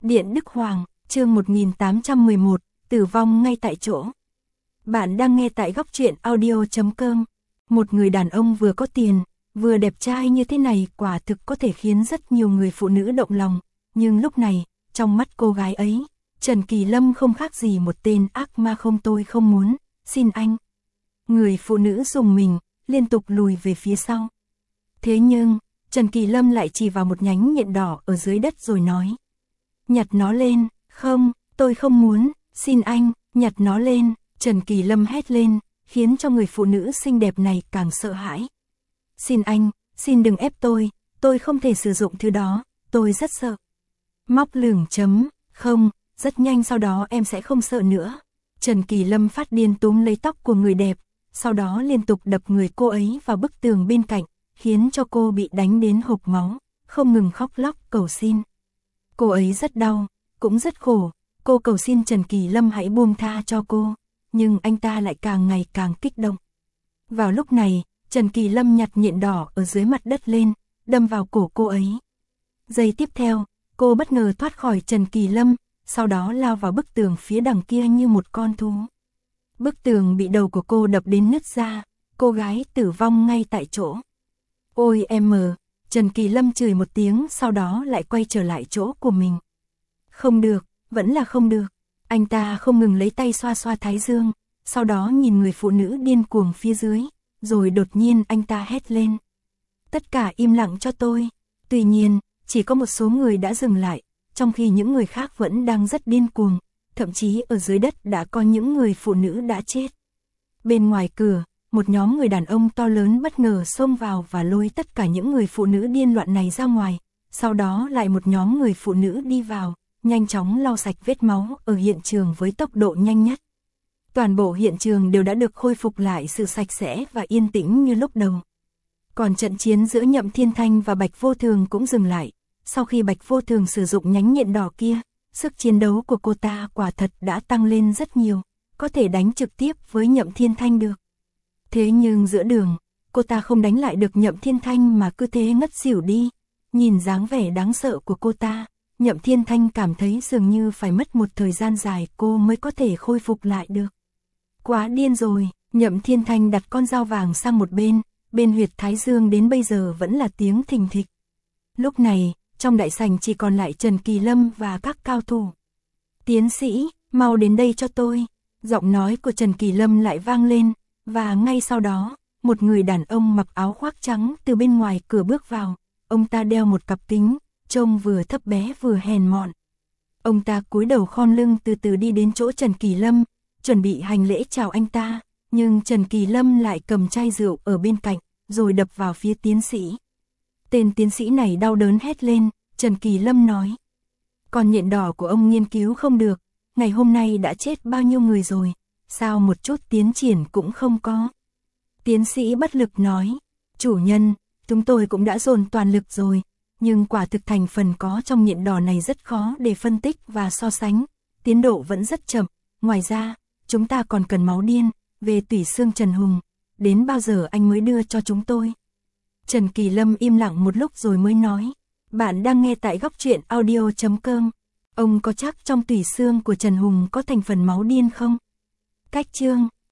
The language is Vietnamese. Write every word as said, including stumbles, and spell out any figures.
Điện Đức Hoàng, chương một nghìn tám trăm mười một, tử vong ngay tại chỗ. Bạn đang nghe tại góc truyện audio chấm com. Một người đàn ông vừa có tiền, vừa đẹp trai như thế này quả thực có thể khiến rất nhiều người phụ nữ động lòng. Nhưng lúc này, trong mắt cô gái ấy, Trần Kỳ Lâm không khác gì một tên ác ma. Không, tôi không muốn, xin anh. Người phụ nữ rùng mình, liên tục lùi về phía sau. Thế nhưng, Trần Kỳ Lâm lại chỉ vào một nhánh nhện đỏ ở dưới đất rồi nói. Nhặt nó lên, không, tôi không muốn, xin anh, nhặt nó lên. Trần Kỳ Lâm hét lên, khiến cho người phụ nữ xinh đẹp này càng sợ hãi. Xin anh, xin đừng ép tôi, tôi không thể sử dụng thứ đó, tôi rất sợ. Móc lửng chấm, không, rất nhanh sau đó em sẽ không sợ nữa. Trần Kỳ Lâm phát điên túm lấy tóc của người đẹp, sau đó liên tục đập người cô ấy vào bức tường bên cạnh, khiến cho cô bị đánh đến hộc máu, không ngừng khóc lóc cầu xin. Cô ấy rất đau, cũng rất khổ, cô cầu xin Trần Kỳ Lâm hãy buông tha cho cô, nhưng anh ta lại càng ngày càng kích động. Vào lúc này, Trần Kỳ Lâm nhặt nhện đỏ ở dưới mặt đất lên, đâm vào cổ cô ấy. Giây tiếp theo, cô bất ngờ thoát khỏi Trần Kỳ Lâm, sau đó lao vào bức tường phía đằng kia như một con thú. Bức tường bị đầu của cô đập đến nứt ra, cô gái tử vong ngay tại chỗ. Ôi em, Trần Kỳ Lâm chửi một tiếng sau đó lại quay trở lại chỗ của mình. Không được, vẫn là không được. Anh ta không ngừng lấy tay xoa xoa thái dương, sau đó nhìn người phụ nữ điên cuồng phía dưới, rồi đột nhiên anh ta hét lên. Tất cả im lặng cho tôi. Tuy nhiên, chỉ có một số người đã dừng lại, trong khi những người khác vẫn đang rất điên cuồng, thậm chí ở dưới đất đã có những người phụ nữ đã chết. Bên ngoài cửa, một nhóm người đàn ông to lớn bất ngờ xông vào và lôi tất cả những người phụ nữ điên loạn này ra ngoài, sau đó lại một nhóm người phụ nữ đi vào, nhanh chóng lau sạch vết máu ở hiện trường với tốc độ nhanh nhất. Toàn bộ hiện trường đều đã được khôi phục lại sự sạch sẽ và yên tĩnh như lúc đầu. Còn trận chiến giữa Nhậm Thiên Thanh và Bạch Vô Thường cũng dừng lại, sau khi Bạch Vô Thường sử dụng nhánh nhện đỏ kia, sức chiến đấu của cô ta quả thật đã tăng lên rất nhiều, có thể đánh trực tiếp với Nhậm Thiên Thanh được. Thế nhưng giữa đường, cô ta không đánh lại được Nhậm Thiên Thanh mà cứ thế ngất xỉu đi. Nhìn dáng vẻ đáng sợ của cô ta, Nhậm Thiên Thanh cảm thấy dường như phải mất một thời gian dài cô mới có thể khôi phục lại được. Quá điên rồi, Nhậm Thiên Thanh đặt con dao vàng sang một bên, bên huyệt thái dương đến bây giờ vẫn là tiếng thình thịch. Lúc này, trong đại sảnh chỉ còn lại Trần Kỳ Lâm và các cao thủ. Tiến sĩ, mau đến đây cho tôi. Giọng nói của Trần Kỳ Lâm lại vang lên, và ngay sau đó, một người đàn ông mặc áo khoác trắng từ bên ngoài cửa bước vào. Ông ta đeo một cặp kính, trông vừa thấp bé vừa hèn mọn. Ông ta cúi đầu khom lưng từ từ đi đến chỗ Trần Kỳ Lâm, chuẩn bị hành lễ chào anh ta, nhưng Trần Kỳ Lâm lại cầm chai rượu ở bên cạnh, rồi đập vào phía tiến sĩ. Tên tiến sĩ này đau đớn hét lên, Trần Kỳ Lâm nói. Con nhện đỏ của ông nghiên cứu không được, ngày hôm nay đã chết bao nhiêu người rồi, sao một chút tiến triển cũng không có. Tiến sĩ bất lực nói, chủ nhân, chúng tôi cũng đã dồn toàn lực rồi, nhưng quả thực thành phần có trong nhện đỏ này rất khó để phân tích và so sánh, tiến độ vẫn rất chậm, ngoài ra, chúng ta còn cần máu điên, về tủy xương Trần Hùng, đến bao giờ anh mới đưa cho chúng tôi? Trần Kỳ Lâm im lặng một lúc rồi mới nói, bạn đang nghe tại góc truyện audio chấm com, ông có chắc trong tủy xương của Trần Hùng có thành phần máu điên không? Cách chương,